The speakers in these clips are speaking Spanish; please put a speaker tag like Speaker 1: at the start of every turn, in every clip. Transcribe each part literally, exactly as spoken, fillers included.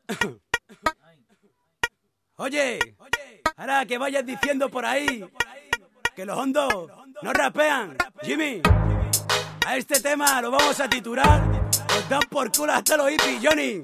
Speaker 1: Oye, ahora que vayas diciendo por ahí que los hondos no rapean, Jimmy, a este tema lo vamos a titular "Os dan por culo hasta los hippies, Johnny.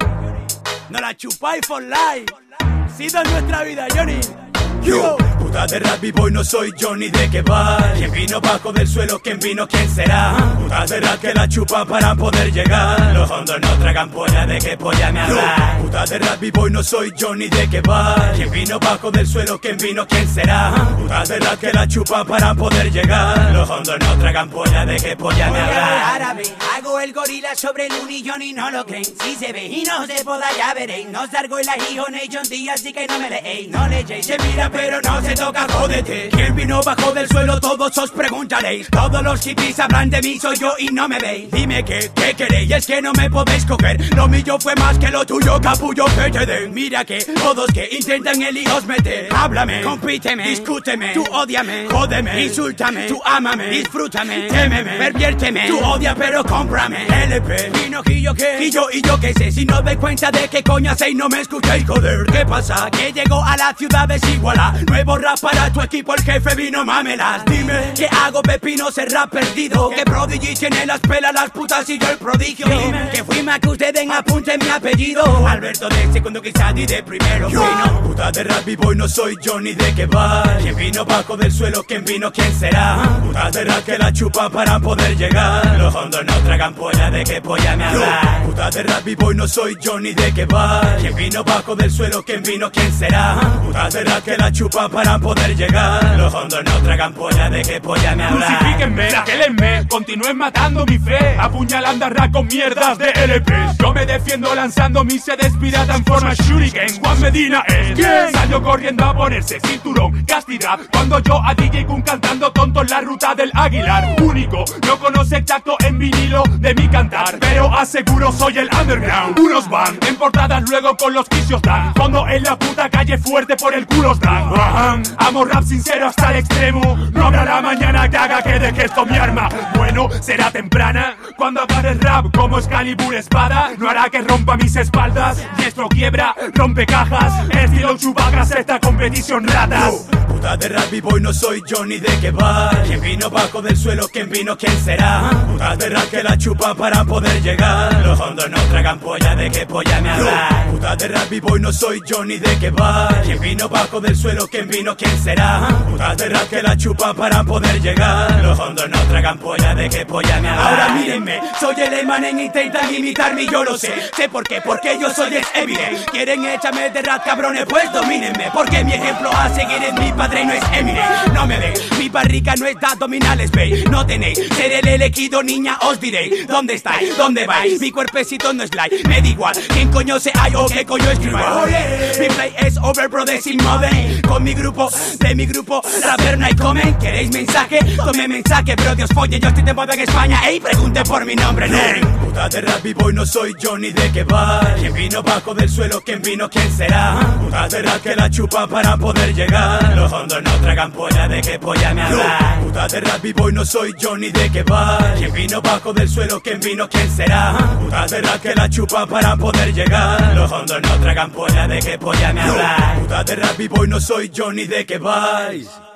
Speaker 1: No la chupáis for life. Cita en nuestra vida, Johnny.
Speaker 2: Yo, puta de rap boy, no soy Johnny de que va. ¿Quién vino bajo del suelo? ¿Quién vino? ¿Quién será? Puta de rap que la chupa para poder llegar. Los hondos no tragan polla, de qué polla me habla. Puta de rap boy, no soy Johnny de que va. ¿Quién vino bajo del suelo? ¿Quién vino? ¿Quién será? Puta de rap que la chupa para poder llegar. Los hondos no tragan polla, de qué polla me habla.
Speaker 3: Árabe, hago el gorila sobre el uni, Johnny no lo creen. Si se ve y no se poda ya veréis. No salgo en la hijo Nation Díaz, así que no me leéis. No leéis, se mira pero no se toca, jódete. ¿Quién vino bajo del suelo? Todos os preguntaréis. Todos los hippies hablan de mí, soy yo y no me veis. Dime qué, qué queréis, es que no me podéis coger. Lo mío fue más que lo tuyo, capullo que te den. Mira que todos que intentan el hijos meter. Háblame, compíteme, discúteme, tú ódiame, jódeme, insúltame, tú ámame, disfrútame, témeme, perviérteme, tú odia pero cómprame. L P, vino y yo qué, y yo y yo qué sé. Si no doy cuenta de qué coño hacéis, no me escuchéis, joder. ¿Qué pasa? Que llegó a la ciudad desiguala. Nuevo rap para tu equipo, el jefe vino, mámelas. Dime, ¿qué hago, pepino? Ser rap perdido. Que Prodigy tiene las pelas, las putas y yo el prodigio. Dime, que fui más que ustedes en apunte mi apellido. Alberto de segundo, quizás y de primero.
Speaker 2: Yo, no, puta de rap boy, no soy Johnny de que va. ¿Quién vino bajo del suelo? ¿Quién vino? ¿Quién será? Puta de rap que la chupa para poder llegar. Los hondos no tragan polla, de qué polla me habla. Puta de rap boy, no soy Johnny de que va. ¿Quién vino bajo del suelo? ¿Quién vino? ¿Quién será? Puta de rap que la chupa para poder llegar. Los hondos no tragan polla, de qué polla me habla.
Speaker 4: Crucifíquenme, flagelenme, continúen matando mi fe, apuñalando a rap con mierdas de L P. Yo me defiendo lanzando mis sedes pirata en forma shuriken. Juan Medina es ¿quién? Salió corriendo a ponerse cinturón castidad cuando yo a D J Kun cantando tonto en la ruta del Aguilar. Único, no conoce el tacto en vinilo de mi cantar, pero aseguro soy el underground. Unos van en portadas, luego con los quicios dan fondo en la puta calle fuerte, por el culo dan. Ajá. Amo rap sincero hasta el extremo. No habrá la mañana que haga que deje esto mi arma. Bueno, será temprana cuando agarre rap como Excalibur espada. No hará que rompa mis espaldas. Diestro quiebra, rompe cajas. Estilo Chewbacca, esta competición ratas.
Speaker 2: Yo, puta de rap boy, no soy Johnny de que va. ¿Quién vino bajo del suelo? ¿Quién vino? ¿Quién será? Puta de rap que la chupa para poder llegar. Los hondos no tragan polla, de qué polla me habla. Puta de rap boy, no soy Johnny de que va. ¿Quién vino bajo del suelo? ¿Quién vino? ¿Quién será? Puta de rap que la chupa para poder llegar. Los hondos no tragan polla, de qué polla me habla.
Speaker 1: Ahora mírenme, soy el Emanen, intentan imitarme y yo lo sé. Sé por qué, porque yo soy el evidente. Quieren echarme de rap, cabrones, pues domínenme. Porque mi ejemplo a seguir es mi padre y no es Eminem. No me ven, mi barriga no está abdominales, veis. No tenéis, ser el elegido, niña, os diréis. ¿Dónde estáis? ¿Dónde vais? Mi cuerpecito no es light, me da igual quién coño se hay o qué coño escribáis. Mi play es over, bro, de sin modem. Con mi grupo, de mi grupo, rapper no hay comen. ¿Queréis mensaje? Tome mensaje, pero Dios folle, yo estoy de moda en España. Ey, pregunte por mi nombre, no.
Speaker 2: Puta de rap boy, no soy Johnny de que va. ¿Quién vino bajo del suelo? ¿Quién vino? ¿Quién será? Puta de rap que la chupa para poder llegar. Los hondos no tragan polla, de qué polla me habla. Puta de rap boy, no soy Johnny de que va. ¿Quién vino bajo del suelo? ¿Quién vino? ¿Quién será? Puta de rap que la chupa para poder llegar. Los hondos no tragan polla, de qué polla me habla. Puta de rap boy, no soy Johnny de que vais.